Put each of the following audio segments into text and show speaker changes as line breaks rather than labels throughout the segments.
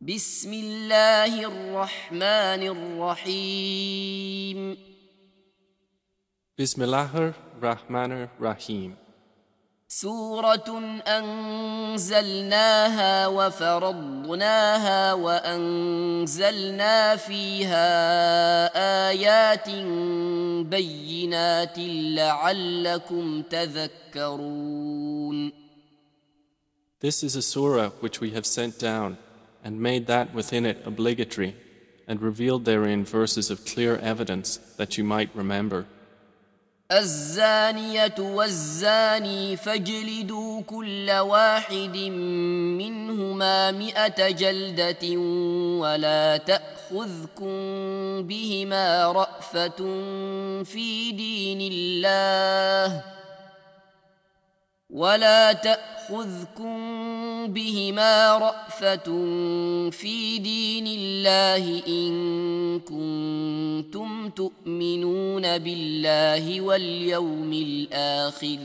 بسم الله الرحمن الرحيم
Bismillahir Rahmanir Rahim.
سورة أنزلناها وفرضناها وأنزلنا فيها آيات بينات لعلكم تذكرون.
This is a surah which we have sent down and made that within it obligatory and revealed therein verses of clear evidence that you might remember.
الزانية والزاني فاجلدوا كل واحد منهما 100 جلدة ولا تأخذكم بهما رأفة في دين الله إن كنتم تؤمنون بالله واليوم الآخر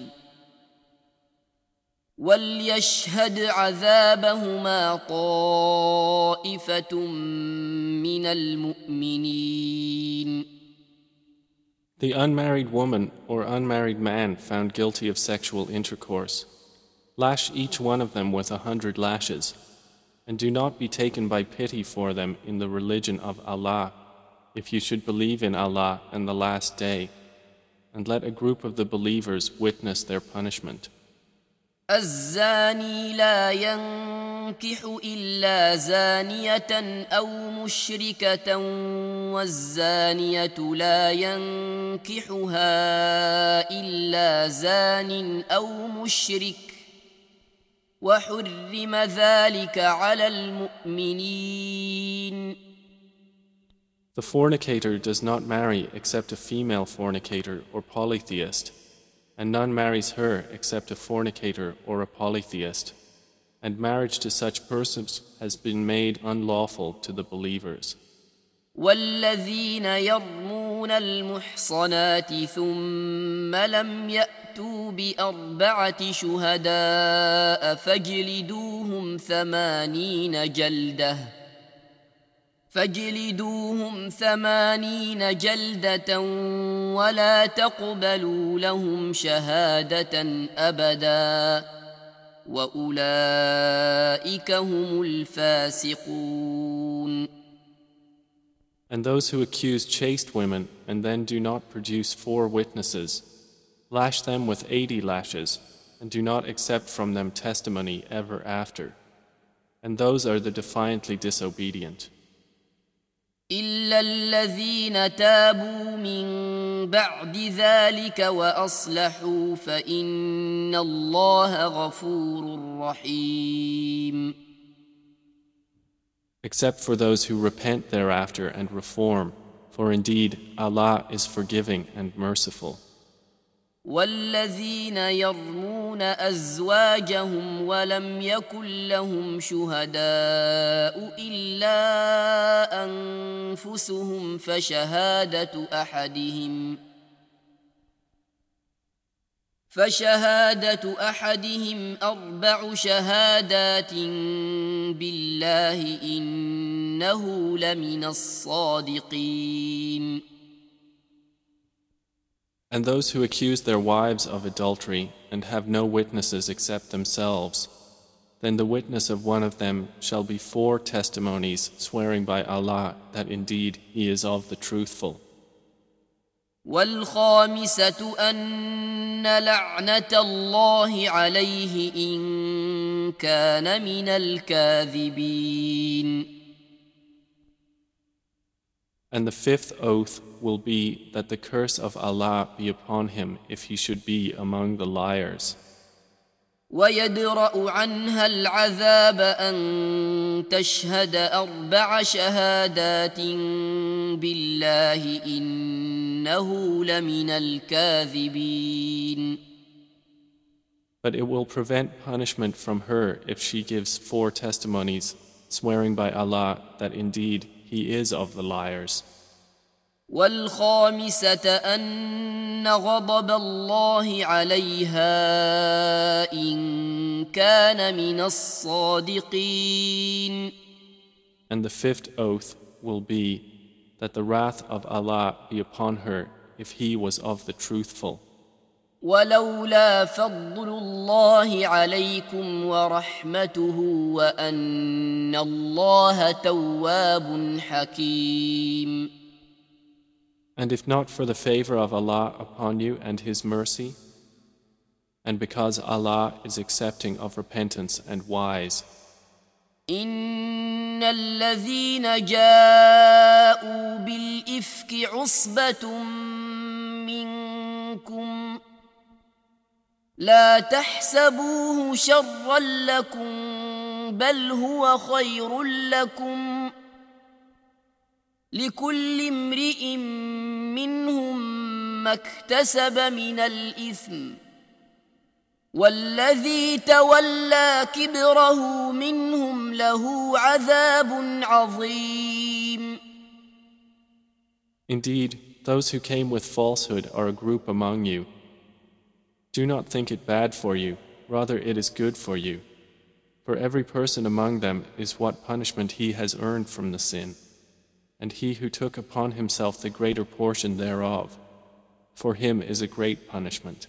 وليشهد عذابهما طائفة من المؤمنين.
The unmarried woman or unmarried man found guilty of sexual intercourse, lash each one of them with 100 lashes, and do not be taken by pity for them in the religion of Allah, if you should believe in Allah and the last day, and let a group of the believers witness their punishment.
الزاني لا ينكح إلا زانية أو مشركة والزانية لا ينكحها إلا زان أو مشرك وحرم ذلك على المؤمنين.
The fornicator does not marry except a female fornicator or polytheist, and none marries her except a fornicator or a polytheist, and marriage to such persons has been made unlawful to the believers.
والذين يرمون المحصنات ثم لم يأتوا ب4 شهداء فاجلدوهم 80 جلدة ولا تقبلوا لهم شهادة أبدا وأولئك هم الفاسقون.
And those who accuse chaste women and then do not produce 4 witnesses, lash them with 80 lashes, and do not accept from them testimony ever after. And those are the defiantly disobedient.
إلا الذين تابوا من بعد ذلك وأصلحوا فإن الله غفور رحيم.
Except for those who repent thereafter and reform, for indeed Allah is forgiving and merciful.
والذين يرمون أزواجهم ولم يكن لهم شهداء إلا أنفسهم فشهادة أحدهم 4 شهادات بالله إنه لمن الصادقين.
And those who accuse their wives of adultery and have no witnesses except themselves, then the witness of one of them shall be 4 testimonies swearing by Allah that indeed he is of the truthful.
والخامسة أن لعنة الله عليه إن كان من الكاذبين.
And the 5th oath will be that the curse of Allah be upon him if he should be among the liars.
ويدرأ عنها العذاب أن تشهد 4 شهادات بالله إنه لمن الكاذبين.
But it will prevent punishment from her if she gives 4 testimonies, swearing by Allah that indeed he is of the liars.
والخامسة أن غضب الله عليها إن كان من الصادقين.
And the fifth oath will be that the wrath of Allah be upon her if he was of the truthful.
ولولا فضل الله عليكم ورحمته وأن الله تواب حكيم.
And if not for the favor of Allah upon you and His mercy, and because Allah is accepting of repentance and wise,
إن الذين جاءوا بالإفك عصبة منكم لا تحسبوه شرا لكم بل هو خير لكم لكل امرئ منهم ما اكتسب من الإثم والذي تولى كبره منهم له عذاب عظيم.
Indeed, those who came with falsehood are a group among you. Do not think it bad for you, rather it is good for you. For every person among them is what punishment he has earned from the sin, and he who took upon himself the greater portion thereof, for him is a great punishment.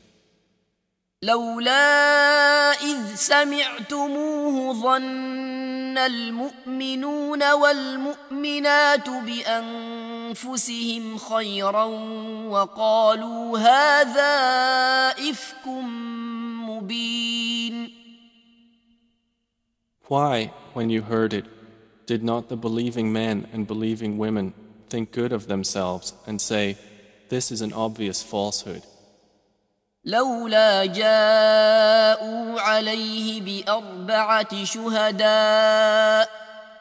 لولا إذ سمعتموه ظن المؤمنون والمؤمنات بأنفسهم خيرا وقالوا هذا إفك مبين.
Why, when you heard it, did not the believing men and believing women think good of themselves and say, this is an obvious falsehood?
لولا جاءوا عليه بأربعة شهداء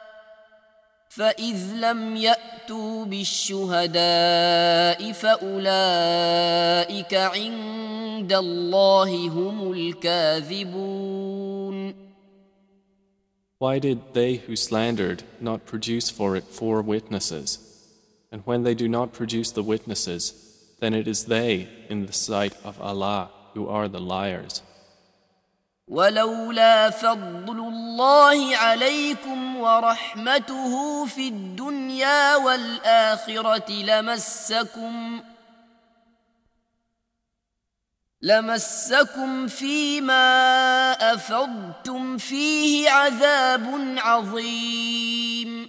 فإذ لم يأتوا بالشهداء فأولئك عند الله هم الكاذبون.
Why did they who slandered not produce for it 4 witnesses? And when they do not produce the witnesses, then it is they in the sight of Allah who are the liars.
ولولا فضل الله عليكم ورحمته في الدنيا والآخرة لمسكم فيما أفضتم فيه عذاب عظيم.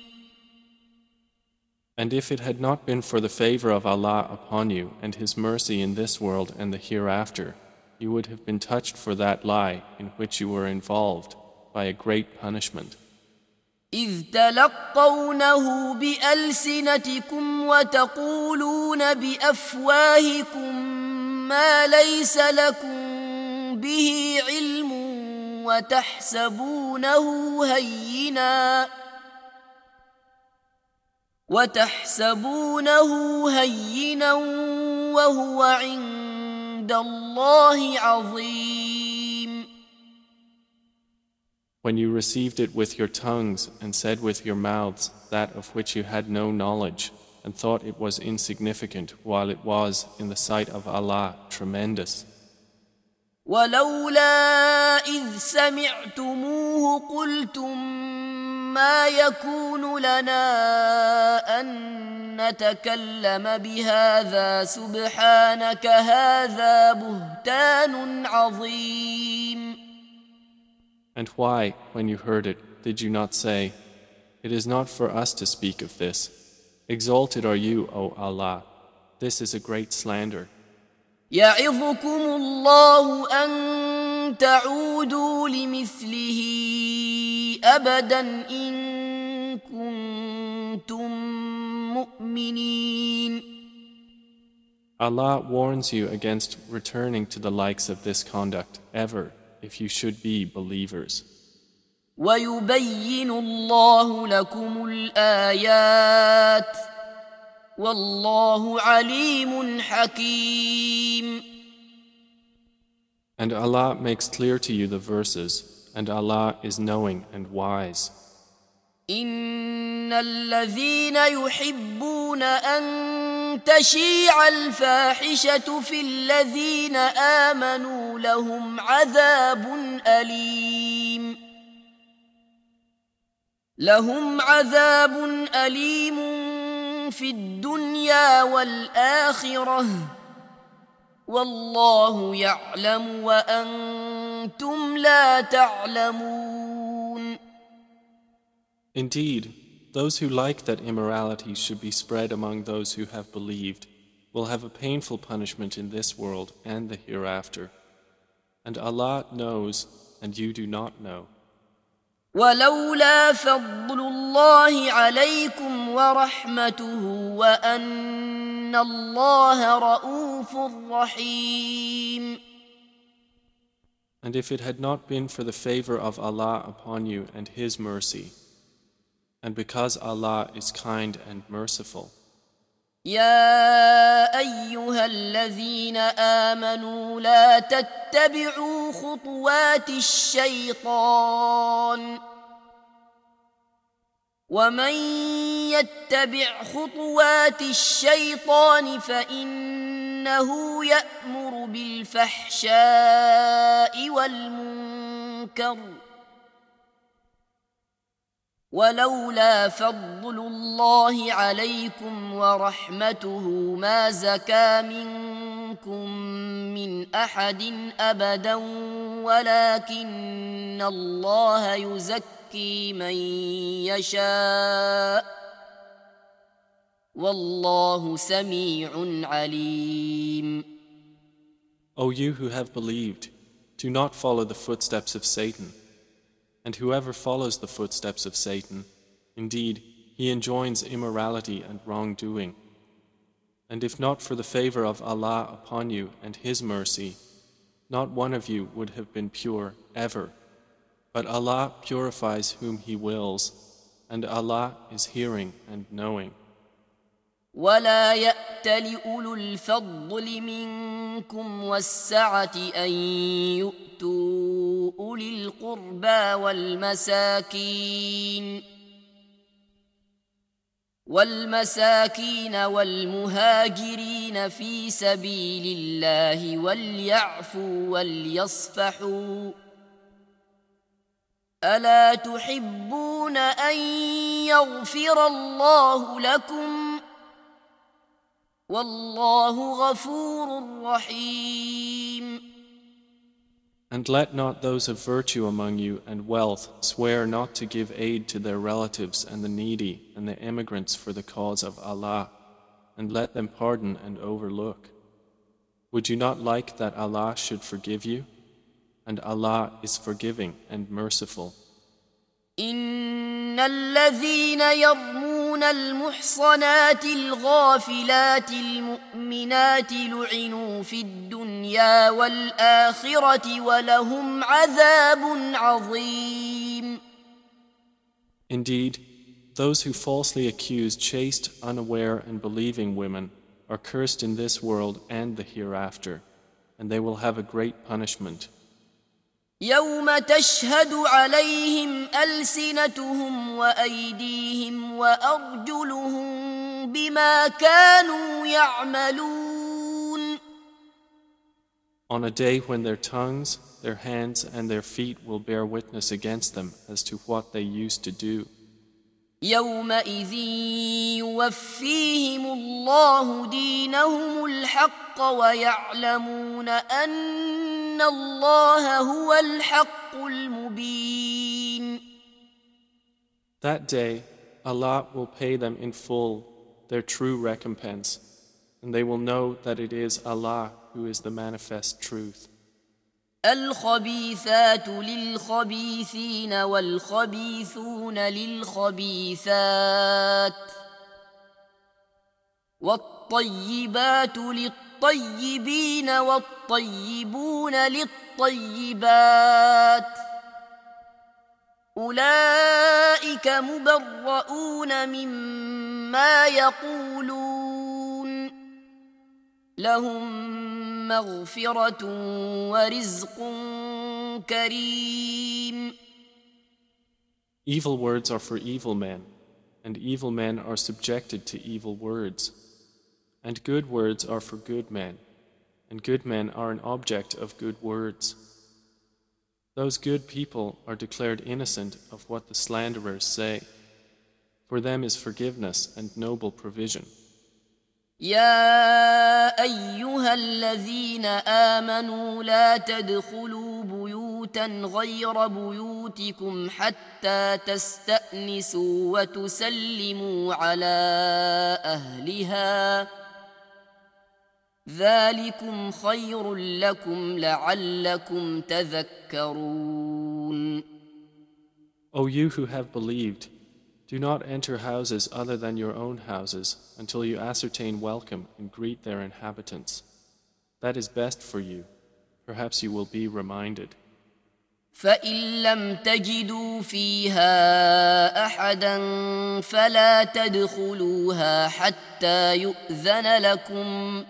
And if it had not been for the favor of Allah upon you and His mercy in this world and the hereafter, you would have been touched for that lie in which you were involved by a great punishment.
إذ تلقونه بألسنتكم وتقولون بأفواهكم ما ليس لكم به علم وتحسبونه هينا وهو عند الله عظيم.
When you received it with your tongues and said with your mouths that of which you had no knowledge and thought it was insignificant while it was in the sight of Allah tremendous.
ولولا إذ سمعتموه قلتم ما يكون لنا أن نتكلم بهذا سبحانك هذا بهتان عظيم.
And why, when you heard it, did you not say, it is not for us to speak of this. Exalted are you, O Allah. This is a great slander.
يعظكم الله أن تعودوا لمثله أبدا إن كنتم مؤمنين.
Allah warns you against returning to the likes of this conduct ever if you should be believers.
ويبين الله لكم الآيات والله عليم حكيم.
And Allah makes clear to you the verses, and Allah is knowing and wise.
إن الذين يحبون أن تشيع الفاحشة في الذين آمنوا لهم عذاب أليم في الدنيا والآخرة والله يعلم وأنتم لا تعلمون.
Indeed, those who like that immorality should be spread among those who have believed will have a painful punishment in this world and the hereafter. And Allah knows, and you do not know.
ولولا فضل الله عليكم ورحمته وأن الله رؤوف رحيم.
And if it had not been for the favor of Allah upon you and His mercy, and because Allah is kind and merciful.
يا أيها الذين آمنوا لا تتبعوا خطوات الشيطان ومن يتبع خطوات الشيطان فإنه يأمر بالفحشاء والمنكر ولولا فضل الله عليكم ورحمته ما زكى منكم من أحد أبدا ولكن الله يزكي من يشاء والله سميع عليم.
O you who have believed, do not follow the footsteps of Satan. And whoever follows the footsteps of Satan, indeed, he enjoins immorality and wrongdoing. And if not for the favor of Allah upon you and His mercy, not one of you would have been pure ever. But Allah purifies whom He wills, and Allah is hearing and knowing.
ولا يأتل أولو الفضل منكم والسعة أن يؤتوا أولي القربى والمساكين والمهاجرين في سبيل الله وليعفوا وليصفحوا ألا تحبون أن يغفر الله لكم والله غفور رحيم.
And let not those of virtue among you and wealth swear not to give aid to their relatives and the needy and the immigrants for the cause of Allah, and let them pardon and overlook. Would you not like that Allah should forgive you? And Allah is forgiving and merciful.
إن الذين يرمون المحصنات الغافلات المؤمنات لعنوا في الدنيا والآخرة ولهم عذاب عظيم.
Indeed, those who falsely accuse chaste, unaware and believing women are cursed in this world and the hereafter, and they will have a great punishment.
يوم تشهد عليهم ألسنتهم وأيديهم وأرجلهم بما كانوا يعملون.
On a day when their tongues, their hands and their feet will bear witness against them as to what they used to do.
يومئذ يوفيهم الله دينهم الحق ويعلمون أن الله هو الحق المبين.
That day, Allah will pay them in full their true recompense, and they will know that it is Allah who is the manifest truth.
الخبيثات للخبيثين والخبيثون للخبيثات والطيبات للطيبين والطيبون للطيبات أولئك مبرؤون مما يقولون لهم مغفرة ورزق كريم.
Evil words are for evil men, and evil men are subjected to evil words. And good words are for good men, and good men are an object of good words. Those good people are declared innocent of what the slanderers say. For them is forgiveness and noble provision.
يا أيها الذين آمنوا لا تدخلوا بيوتا غير بيوتكم حتى تستأنسوا وتسلموا على أهلها ذلكم خير لكم لعلكم تذكرون.
O you who have believed, do not enter houses other than your own houses until you ascertain welcome and greet their inhabitants. That is best for you. Perhaps you will be reminded.
فإن لم تجدوا فيها أحدا فلا تدخلوها حتى يؤذن لكم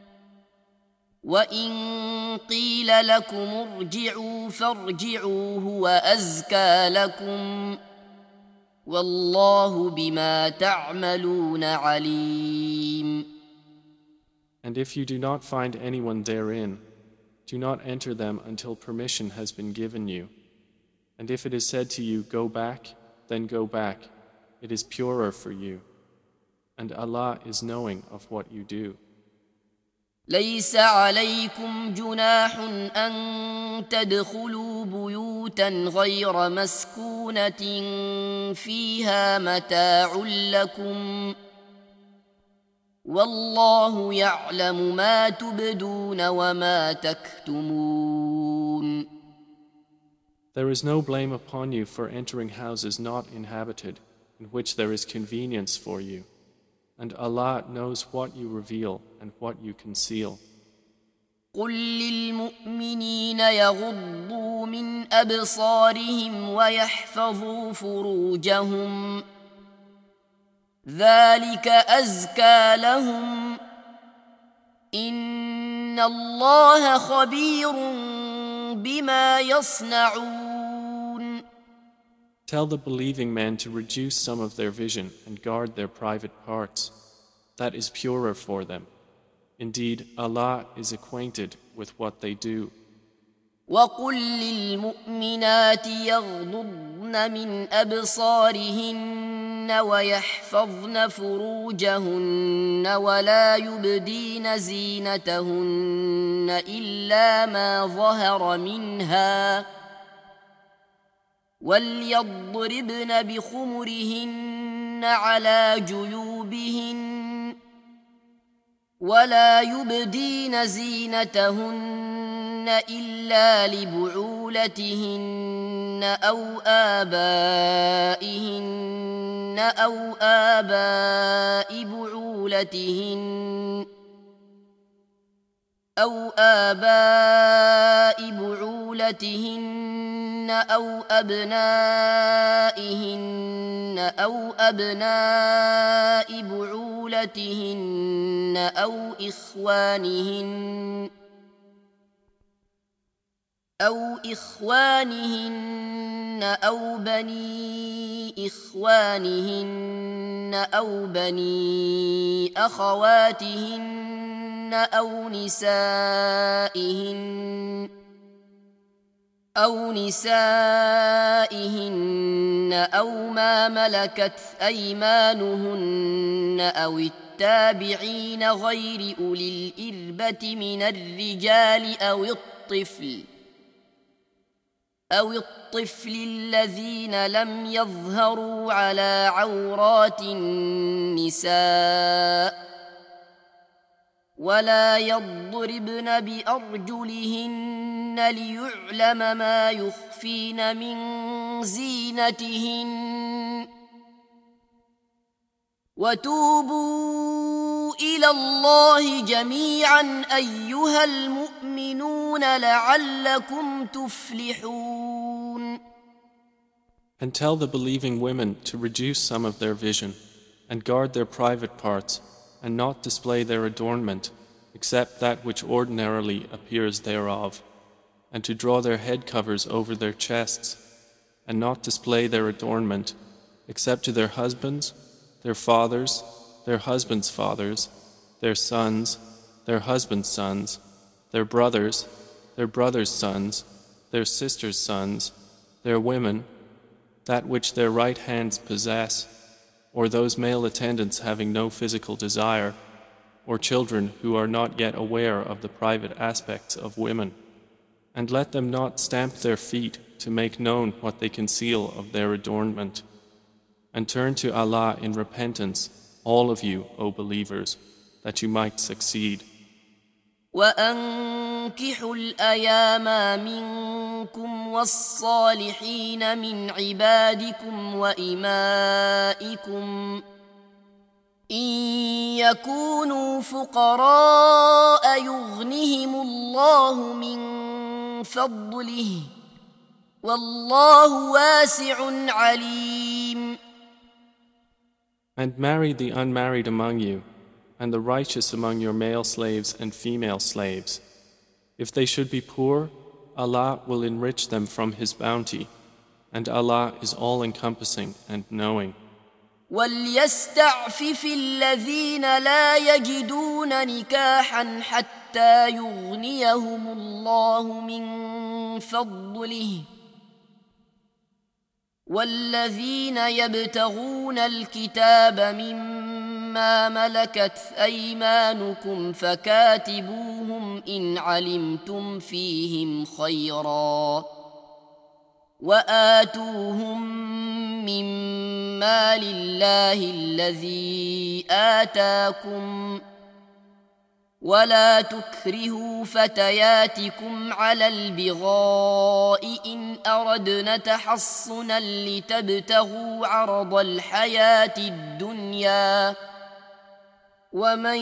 وإن قيل لكم ارجعوا فارجعوا هو أزكى لكم والله بما تعملون عليم.
And if you do not find anyone therein, do not enter them until permission has been given you. And if it is said to you, go back, then go back. It is purer for you. And Allah is knowing of what you do.
ليس عليكم جناح أن تدخلوا بيوتا غير مسكونة فيها متاع لكم والله يعلم ما تبدون وما تكتمون.
There is no blame upon you for entering houses not inhabited, in which there is convenience for you. And Allah knows what you reveal and what you conceal.
قل للمؤمنين يغضوا من أبصارهم ويحفظوا فروجهم ذلك أزكى لهم إن الله خبير بما يصنعون.
Tell the believing men to reduce some of their vision and guard their private parts. That is purer for them. Indeed, Allah is acquainted with what they do.
وقل للمؤمنات يغضضن من أبصارهن ويحفظن فروجهن ولا يبدين زينتهن إلا ما ظهر منها وليضربن بخمرهن على جيوبهن ولا يبدين زينتهن إلا لبعولتهن أو آبائهن أو آباء بعولتهن أو أبنائهن أو أبناء بعولتهن أو إخوانهن أو بني إخوانهن أو بني أخواتهن أو نسائهن أو ما ملكت أيمانهن أو التابعين غير أولي الإربة من الرجال أو الطفل الذين لم يظهروا على عورات النساء ولا يضربن بأرجلهن ليعلم ما يخفين من زينتهن وتوبوا إلى الله جميعا أيها المؤمنون لعلكم تفلحون.
And tell the believing women to reduce some of their vision and guard their private parts and not display their adornment except that which ordinarily appears thereof, and to draw their head covers over their chests and not display their adornment except to their husbands, their fathers, their husbands' fathers, their sons, their husbands' sons, their brothers' sons, their sisters' sons, their women, that which their right hands possess, or those male attendants having no physical desire, or children who are not yet aware of the private aspects of women. And let them not stamp their feet to make known what they conceal of their adornment. And turn to Allah in repentance, all of you, O believers, that you might succeed.
وأنكحوا الأيام منكم والصالحين من عبادكم وإمائكم إن يكونوا فقراء يغنهم الله من فضله والله واسع عليم.
And marry the unmarried among you, and the righteous among your male slaves and female slaves. If they should be poor, Allah will enrich them from His bounty, and Allah is all-encompassing and knowing.
وَلْيَسْتَعْفِفِ الَّذِينَ لَا يَجِدُونَ نِكَاحًا حَتَّى يُغْنِيَهُمُ اللَّهُ مِنْ فَضْلِهِ والذين يبتغون الكتاب مما ملكت أيمانكم فكاتبوهم إن علمتم فيهم خيرا وآتوهم مما لله الذي آتاكم ولا تكرهوا فتياتكم على البغاء إن أردنا تحصنا لتبتغوا عرض الحياة الدنيا ومن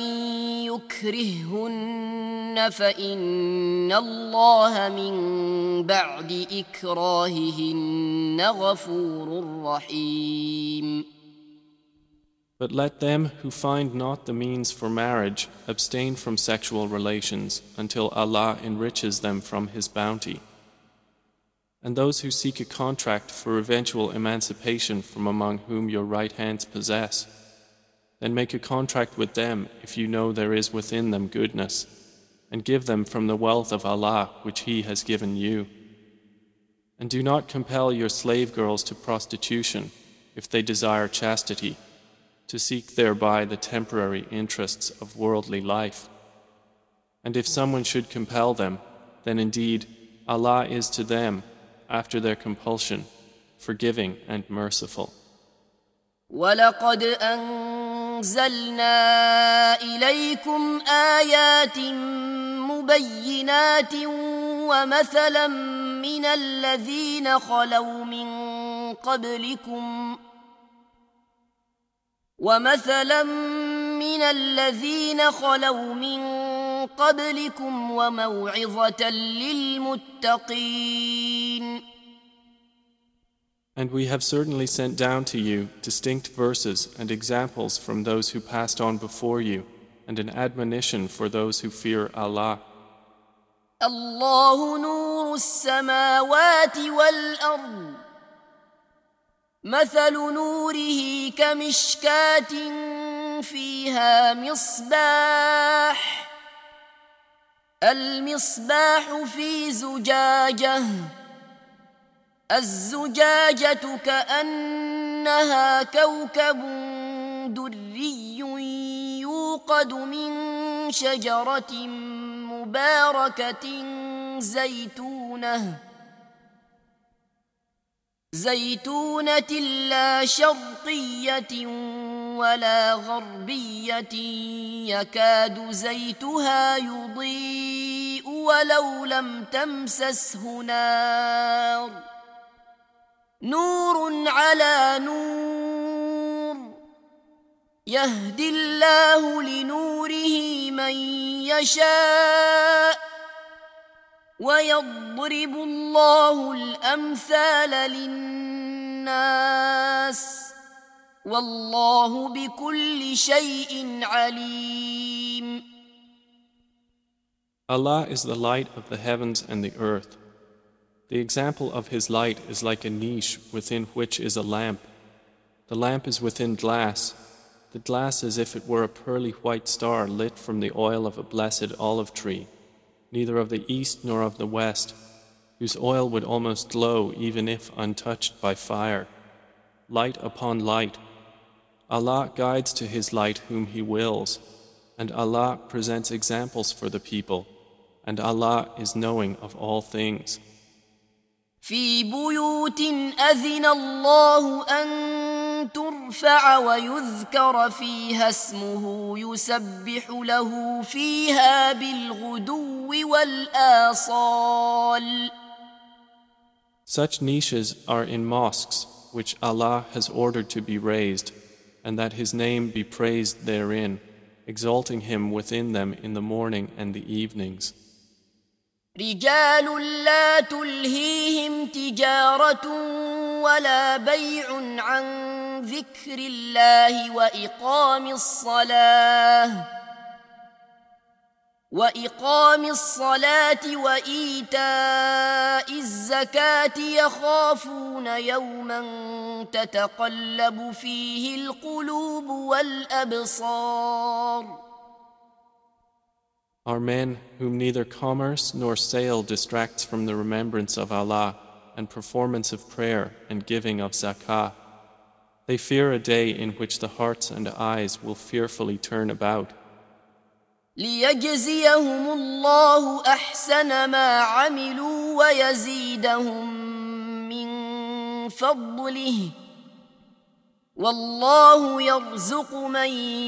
يكرههن فإن الله من بعد إكراههن غفور رحيم.
But let them who find not the means for marriage abstain from sexual relations until Allah enriches them from His bounty. And those who seek a contract for eventual emancipation from among whom your right hands possess, then make a contract with them if you know there is within them goodness, and give them from the wealth of Allah which He has given you. And do not compel your slave girls to prostitution if they desire chastity, to seek thereby the temporary interests of worldly life. And if someone should compel them, then indeed Allah is to them, after their compulsion, forgiving and merciful.
وَلَقَدْ أَنزَلْنَا إِلَيْكُمْ آيَاتٍ مُبَيِّنَاتٍ وَمَثَلًا مِّنَ الَّذِينَ خَلَوْا من قبلكم وموعظة للمتقين.
And we have certainly sent down to you distinct verses and examples from those who passed on before you, and an admonition for those who fear Allah.
الله نور السماوات والأرض مثل نوره كمشكاة فيها مصباح المصباح في زجاجة الزجاجة كأنها كوكب دري يوقد من شجرة مباركة زيتونة لا شرقية ولا غربية يكاد زيتها يضيء ولو لم تمسسه نار نور على نور يهدي الله لنوره من يشاء ويضرب الله الأمثال للناس والله بكل شيء عليم.
Allah is the light of the heavens and the earth. The example of His light is like a niche within which is a lamp. The lamp is within glass, the glass as if it were a pearly white star lit from the oil of a blessed olive tree, neither of the east nor of the west, whose oil would almost glow even if untouched by fire, light upon light. Allah guides to His light whom He wills, and Allah presents examples for the people, and Allah is knowing of all things.
في بيوت أذن الله أن ترفع ويذكر فيها اسمه يسبح له فيها بالغدو والآصال.
Such niches are in mosques which Allah has ordered to be raised, and that His name be praised therein, exalting Him within them in the morning and the evenings.
رجال لا تلهيهم تجارة ولا بيع عن ذكر الله وإقام الصلاة وإيتاء الزكاة يخافون يوما تتقلب فيه القلوب والأبصار.
Are men whom neither commerce nor sale distracts from the remembrance of Allah and performance of prayer and giving of zakah. They fear a day in which the hearts and eyes will fearfully turn about.
ليجزيهم الله أحسن ما عملوا ويزيدهم من فضله والله يرزق من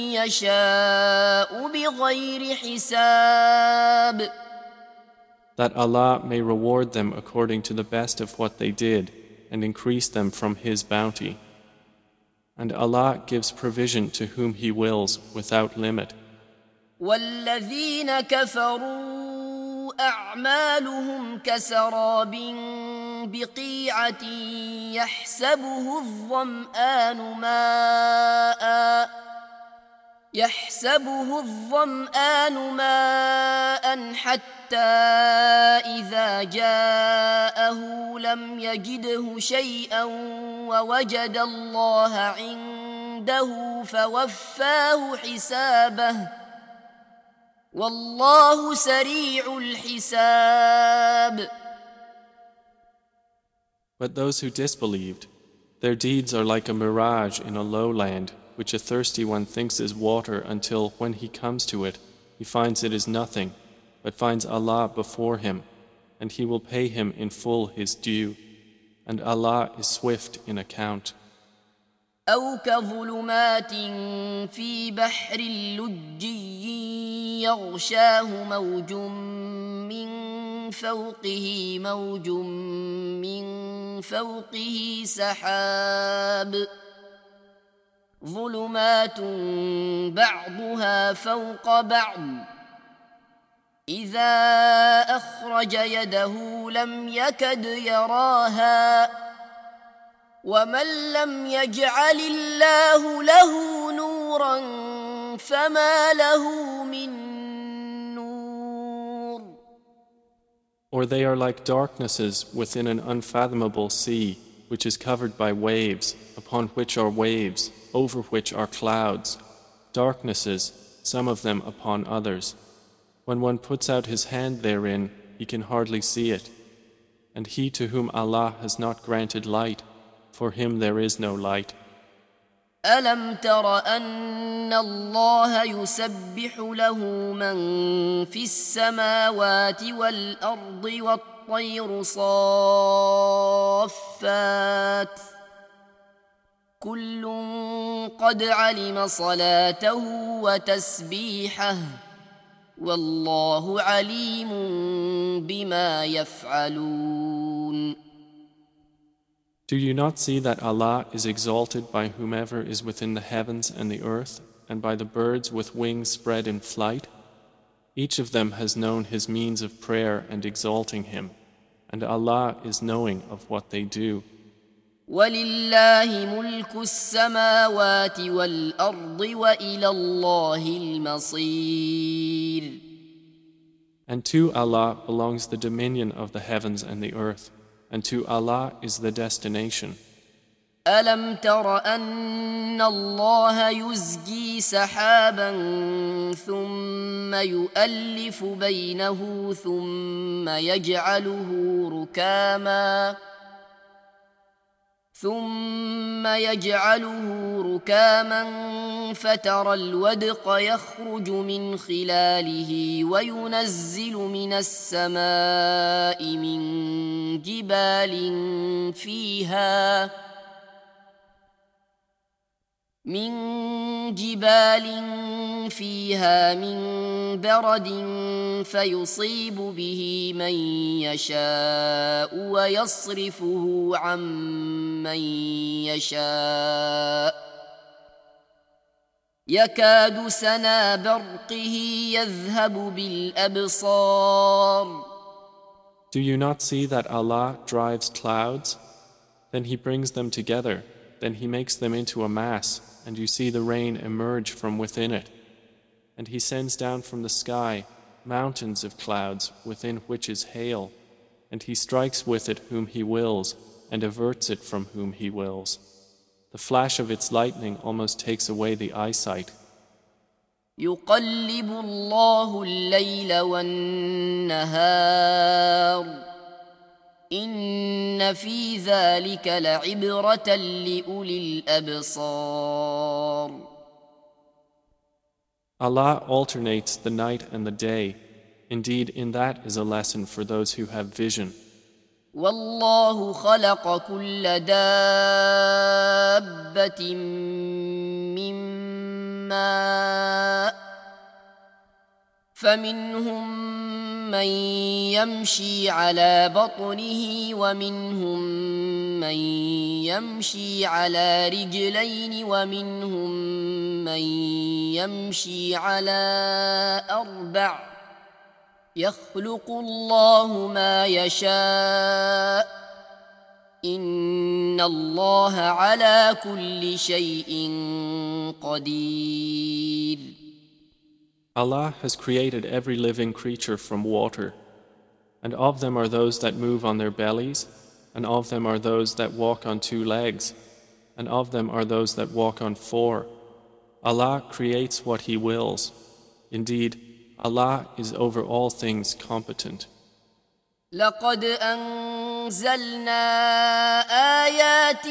يشاء بغير حساب.
That Allah may reward them according to the best of what they did and increase them from His bounty. And Allah gives provision to whom He wills without limit.
والذين كفروا أعمالهم كسراب بقيعة يحسبه الظمآن ماء حتى إذا جاءه لم يجده شيئا ووجد الله عنده فوفاه حسابه والله سريع الحساب.
But those who disbelieved, their deeds are like a mirage in a lowland, which a thirsty one thinks is water until, when he comes to it, he finds it is nothing, but finds Allah before him, and He will pay him in full his due, and Allah is swift in account.
أو كظلمات في بحر لجي يغشاه موج من فوقه موج من فوقه سحاب ظلمات بعضها فوق بعض إذا أخرج يده لم يكد يراها ومن لم يجعل الله له نورا فما له من نور.
Or they are like darknesses within an unfathomable sea, which is covered by waves, upon which are waves, over which are clouds, darknesses, some of them upon others. When one puts out his hand therein, he can hardly see it. And he to whom Allah has not granted light, for him there is no light.
ألم تر أن الله يسبح له من في السماوات والأرض والطير صافات كل قد علم صلاته وتسبيحه والله عليم بما يفعلون.
Do you not see that Allah is exalted by whomever is within the heavens and the earth, and by the birds with wings spread in flight? Each of them has known his means of prayer and exalting Him, and Allah is knowing of what they do.
وَلِلَّهِ مُلْكُ السَّمَاوَاتِ وَالْأَرْضِ وَإِلَى اللَّهِ الْمَصِيرُ.
And to Allah belongs the dominion of the heavens and the earth, and to Allah is the destination.
ألم تر أن الله يزجي سحابا ثم يؤلف بينه ثم يجعله ركاما فترى الودق يخرج من خلاله وينزل من السماء من جبال فيها من برد فيصيب به من يشاء ويصرفه عن من يشاء يكاد سنا برقه يذهب بالأبصار.
Do you not see that Allah drives clouds? Then He brings them together, then He makes them into a mass, and you see the rain emerge from within it. And He sends down from the sky mountains of clouds within which is hail, and He strikes with it whom He wills and averts it from whom He wills. The flash of its lightning almost takes away the eyesight.
يقلب الله الليل والنهار إن في ذلك لعبرة لأولي الأبصار.
Allah alternates the night and the day. Indeed, in that is a lesson for those who have vision.
والله خلق كل دابة من ماء فمنهم من يمشي على بطنه ومنهم من يمشي على رجلين ومنهم من يمشي على أربع يخلق الله ما يشاء إن الله على كل شيء قدير.
Allah has created every living creature from water, and of them are those that move on their bellies, and of them are those that walk on 2 legs, and of them are those that walk on 4. Allah creates what He wills. Indeed, Allah is over all things competent.
لقد أنزلنا آيات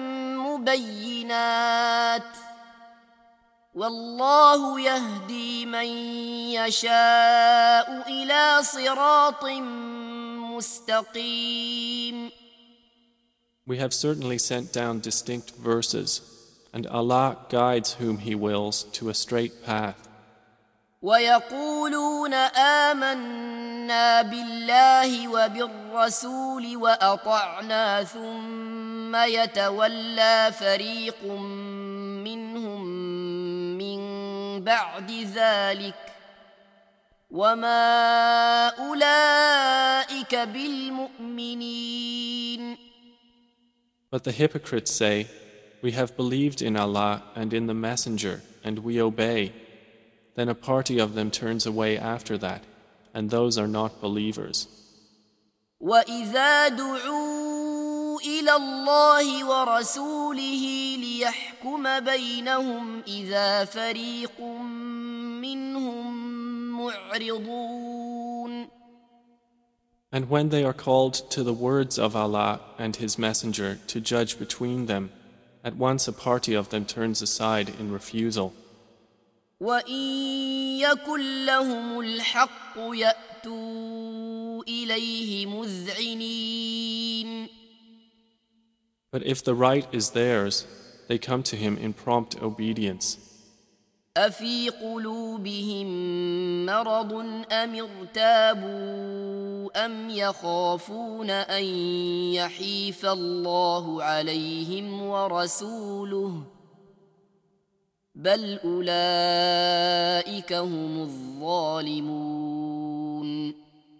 مبينات والله يهدي من يشاء إلى صراط مستقيم.
We have certainly sent down distinct verses, and Allah guides whom He wills to a straight path.
ويقولون آمنا بالله وبالرسول وأطعنا ثم يتولى فريق منهم من بعد ذلك وما أولئك بالمؤمنين.
But the hypocrites say, we have believed in Allah and in the Messenger, and we obey. Then a party of them turns away after that, and those are not believers.
وَإِذَا دُعُوا إِلَى اللَّهِ وَرَسُولِهِ لِيَحْكُمَ بَيْنَهُمْ إِذَا فَرِيقٌ مِّنْهُمْ مُعْرِضُونَ.
And when they are called to the words of Allah and His Messenger to judge between them, at once a party of them turns aside in refusal.
وَإِن يَكُن لَّهُمُ الْحَقُّ يَأْتُوا إِلَيْهِ مُذْعِنِينَ.
But if the right is theirs, they come to Him in prompt obedience.
أَفِي قُلُوبِهِم مَّرَضٌ أَمِ ارْتَابُوا أَمْ يَخَافُونَ أَن يَحِيفَ اللَّهُ عَلَيْهِمْ وَرَسُولُهُ بل أولئك هم الظالمون.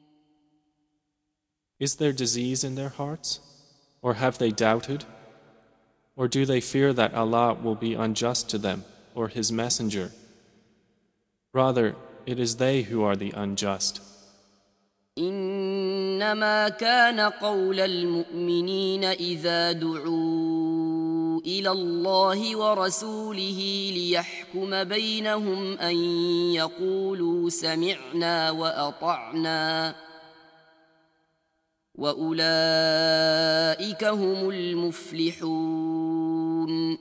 Is there disease in their hearts? Or have they doubted? Or do they fear that Allah will be unjust to them or His Messenger? Rather, it is they who are the unjust.
إنما كان قول المؤمنين إذا دعوا إلى الله ورسوله ليحكم بينهم أن يقولوا سمعنا وأطعنا وأولئك هم المفلحون.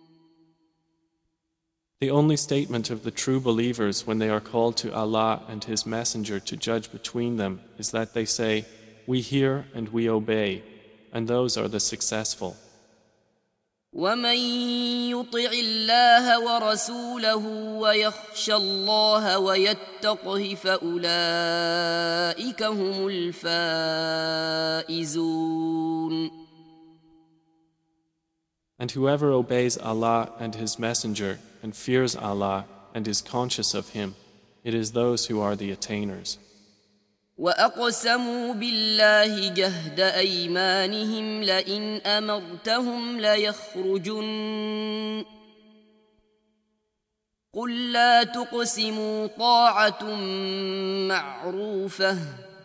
The only statement of the true believers when they are called to Allah and His Messenger to judge between them is that they say, "We hear and we obey," and those are the successful.
ومن يطع الله ورسوله ويخشى الله ويتقه فأولئك هم الفائزون.
And whoever obeys Allah and His Messenger and fears Allah and is conscious of Him, it is those who are the attainers.
وأقسموا بالله جهد أيمانهم لئن أمرتهم ليخرجن قل لا تقسموا طاعة معروفة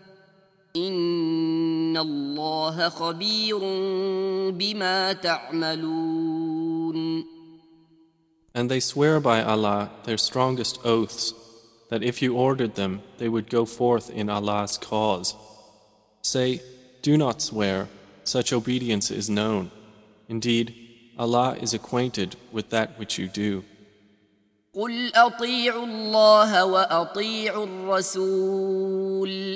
إن الله خبير بما تعملون.
And they swear by Allah their strongest oaths, that if you ordered them, they would go forth in Allah's cause. Say, do not swear, such obedience is known. Indeed, Allah is acquainted with that which you do.
قل أطيعوا الله وأطيعوا الرسول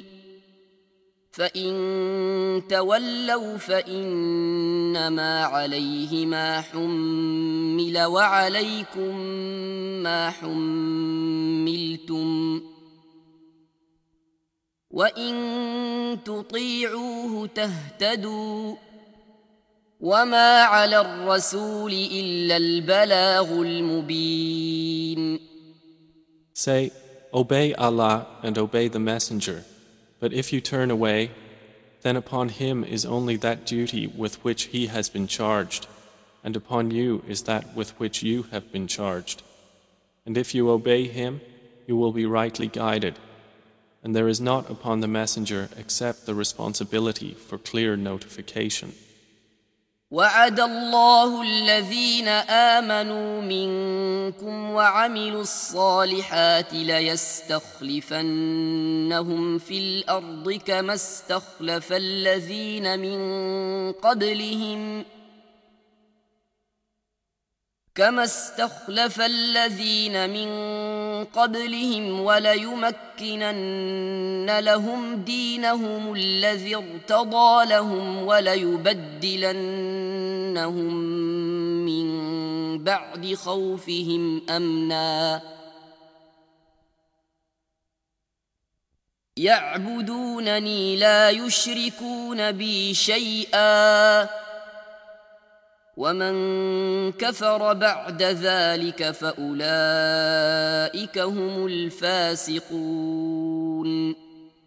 فإن تولوا فإنما عليه ما حمل وعليكم ما حملتم وإن تطيعوه تهتدوا وما على الرسول إلا البلاغ المبين.
Say, obey Allah and obey the Messenger. But if you turn away, then upon him is only that duty with which he has been charged, and upon you is that with which you have been charged. And if you obey him, you will be rightly guided. And there is not upon the Messenger except the responsibility for clear notification.
وعد الله الذين آمنوا منكم وعملوا الصالحات ليستخلفنهم في الأرض كما استخلف الذين من قبلهم وليمكنن لهم دينهم الذي ارتضى لهم وليبدلنهم من بعد خوفهم أمنا يعبدونني لا يشركون بي شيئا ومن كفر بعد ذلك فأولئك هم الفاسقون.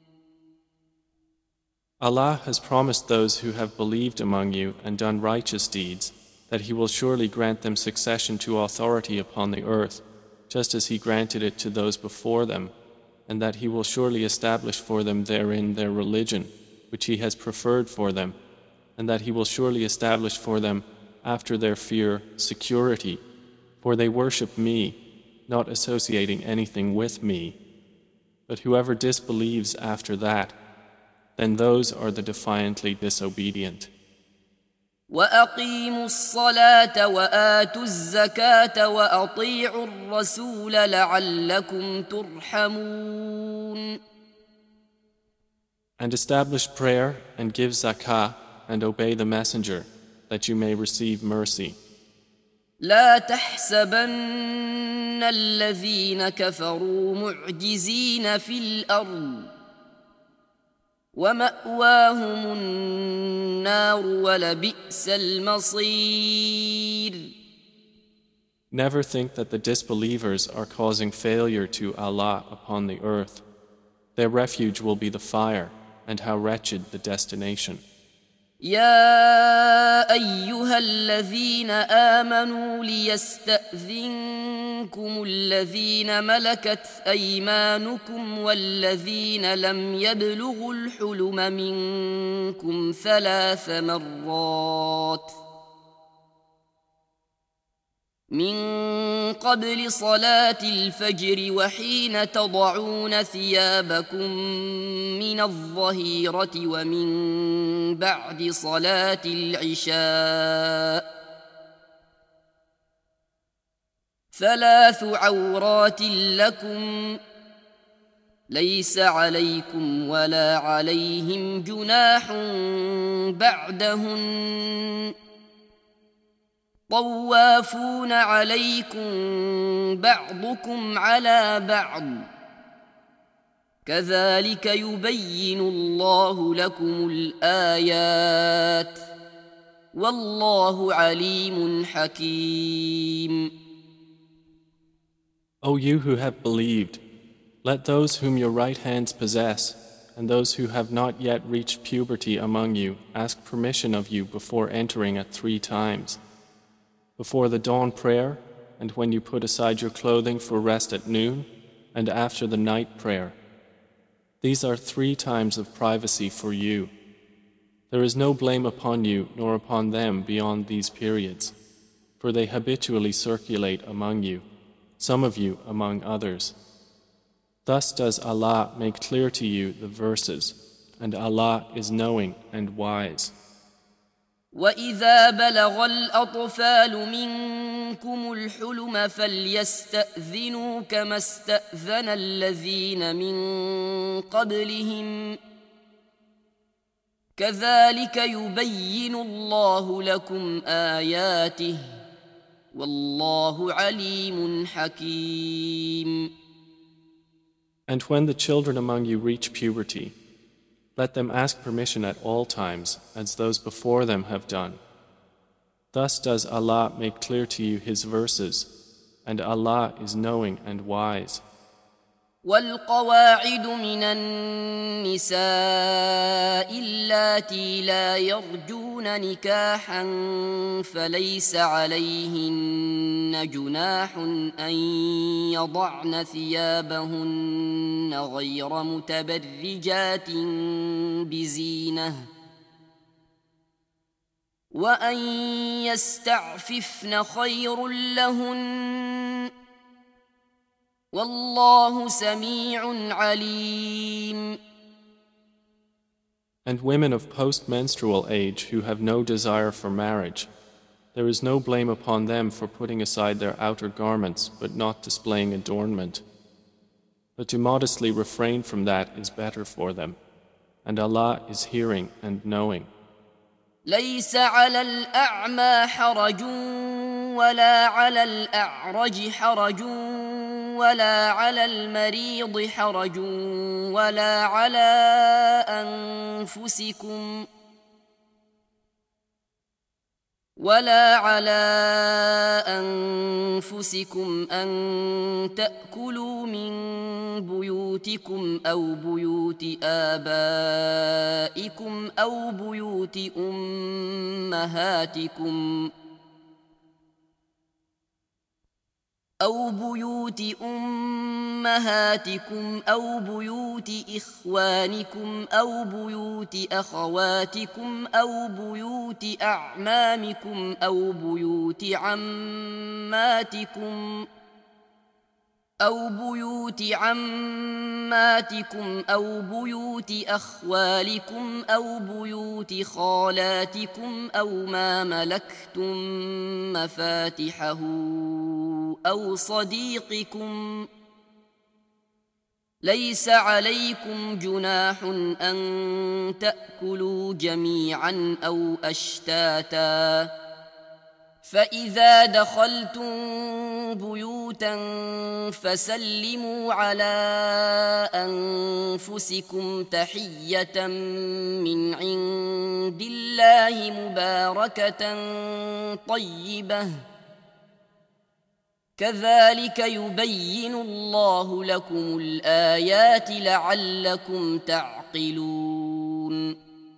Allah has promised those who have believed among you and done righteous deeds that He will surely grant them succession to authority upon the earth, just as He granted it to those before them, and that He will surely establish for them therein their religion, which He has preferred for them, and that He will surely establish for them after their fear, security, for they worship me, not associating anything with me. But whoever disbelieves after that, then those are the defiantly disobedient.
وأقيموا الصلاة وآتوا الزكاة وأطيعوا الرسول لعلكم ترحمون.
And establish prayer and give zakah and obey the Messenger, that you may receive mercy.
لا تحسبن الذين كفروا معجزين في الأرض ومأواهم النار ولبئس المصير.
Never think that the disbelievers are causing failure to Allah upon the earth. Their refuge will be the fire, and how wretched the destination.
يا أيها الذين آمنوا ليستأذنكم الذين ملكت أيمانكم والذين لم يبلغوا الحلم منكم 3 مرات من قبل صلاة الفجر وحين تضعون ثيابكم من الظهيرة ومن بعد صلاة العشاء 3 عورات لكم ليس عليكم ولا عليهم جناح بعدهن طوافون عليكم بعضكم على بعض كذلك يبين الله لكم الآيات والله عليم حكيم.
O you who have believed, let those whom your right hands possess and those who have not yet reached puberty among you ask permission of you before entering at 3 times. Before the dawn prayer, and when you put aside your clothing for rest at noon, and after the night prayer. These are 3 times of privacy for you. There is no blame upon you nor upon them beyond these periods, for they habitually circulate among you, some of you among others. Thus does Allah make clear to you the verses, and Allah is knowing and wise.
وَإِذَا بَلَغَ الْأَطْفَالُ مِنكُمُ الْحُلُمَ فَلْيَسْتَأْذِنُوا كَمَا اسْتَأْذَنَ الَّذِينَ مِن قَبْلِهِمْ كَذَلِكَ يُبَيِّنُ اللَّهُ لَكُمْ آيَاتِهِ وَاللَّهُ عَلِيمٌ حَكِيمٌ.
And when the children among you reach puberty, let them ask permission at all times, as those before them have done. Thus does Allah make clear to you His verses, and Allah is knowing and wise.
والقواعد من النساء اللاتي لا يرجون نكاحا فليس عليهن جناح أن يضعن ثيابهن غير متبرجات بزينة وأن يستعففن خير لهن والله سميع عليم.
And women of post-menstrual age who have no desire for marriage, there is no blame upon them for putting aside their outer garments but not displaying adornment. But to modestly refrain from that is better for them, and Allah is hearing and knowing.
ليس على الأعمى حرج ولا على الأعرج حرج ولا على المريض حرج ولا على أنفسكم أن تأكلوا من بيوتكم أو بيوت آبائكم أو بيوت أمهاتكم أو بيوت إخوانكم أو بيوت أخواتكم أو بيوت أعمامكم أو بيوت عماتكم أو بيوت أخوالكم أو بيوت خالاتكم أو ما ملكتم مفاتحه أو صديقكم ليس عليكم جناح أن تأكلوا جميعا أو أشتاتا فإذا دخلتم بيوتا فسلموا على أنفسكم تحية من عند الله مباركة طيبة كذلك يبين الله لكم الآيات لعلكم تعقلون.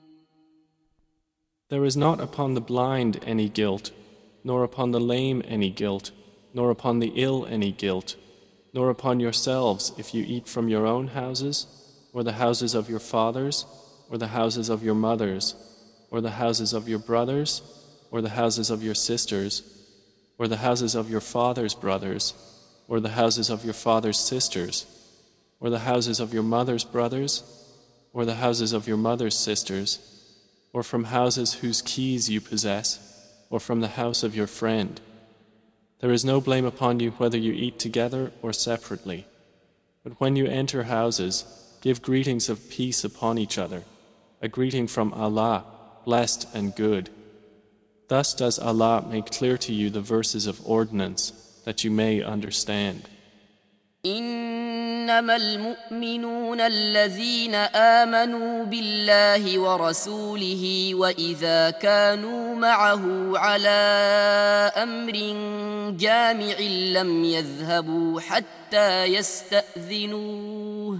There is not upon the blind any guilt, nor upon the lame any guilt, nor upon the ill any guilt, nor upon yourselves if you eat from your own houses, or the houses of your fathers, or the houses of your mothers, or the houses of your brothers, or the houses of your sisters, or the houses of your father's brothers, or the houses of your father's sisters, or the houses of your mother's brothers, or the houses of your mother's sisters, or from houses whose keys you possess, or from the house of your friend. There is no blame upon you whether you eat together or separately. But when you enter houses, give greetings of peace upon each other, a greeting from Allah, blessed and good. Thus does Allah make clear to you the verses of ordinance, that you may understand.
إنما المؤمنون الذين آمنوا بالله ورسوله وإذا كانوا معه على أمر جامع لم يذهبوا حتى يستأذنوه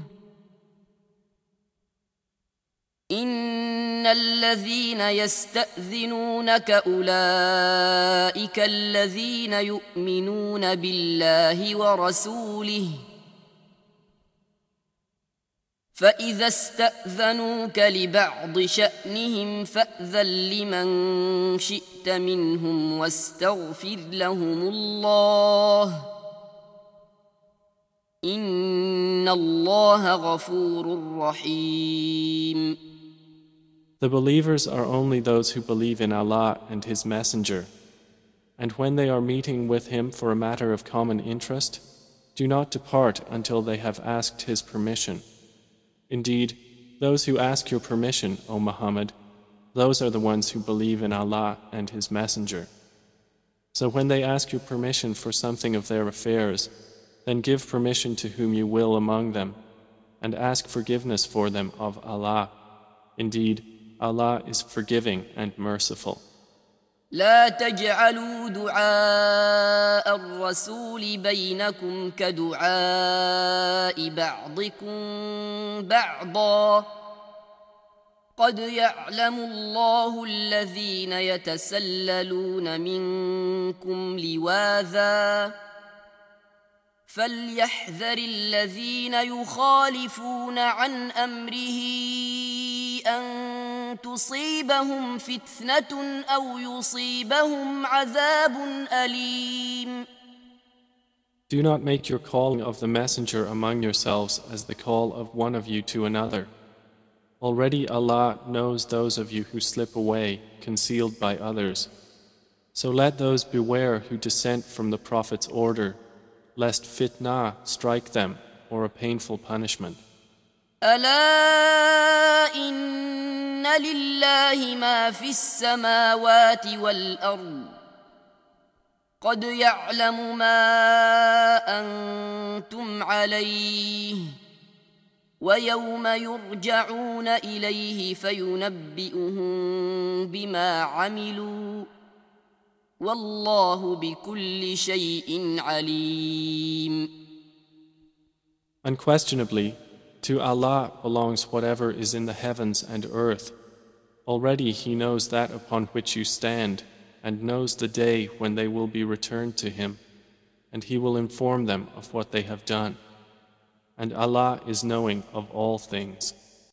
إن الذين يستأذنونك أولئك الذين يؤمنون بالله ورسوله فإذا استأذنوك لبعض شأنهم فأذن لمن شئت منهم واستغفر لهم الله إن الله غفور رحيم.
The believers are only those who believe in Allah and His Messenger, and when they are meeting with Him for a matter of common interest, do not depart until they have asked His permission. Indeed, those who ask your permission, O Muhammad, those are the ones who believe in Allah and His Messenger. So when they ask your permission for something of their affairs, then give permission to whom you will among them, and ask forgiveness for them of Allah. Indeed, Allah is forgiving and merciful.
لا تجعلوا دعاء الرسول بينكم كدعاء بعضكم بعضا قد يعلم الله الذين يتسللون منكم لواذا فليحذر الذين يخالفون عن أمره أن تصيبهم فتنة أو يصيبهم عذاب أليم.
Do not make your calling of the messenger among yourselves as the call of one of you to another. Already Allah knows those of you who slip away, concealed by others. So let those beware who dissent from the Prophet's order, lest fitna strike them or a painful punishment.
ألا إن لله ما في السماوات والأرض قد يعلم ما أنتم عليه ويوم يرجعون إليه فينبئهم بما عملوا والله بكل شيء عليم.
Unquestionably, to Allah belongs whatever is in the heavens and earth. Already He knows that upon which you stand, and knows the day when they will be returned to Him, and He will inform them of what they have done. And Allah is knowing of all things.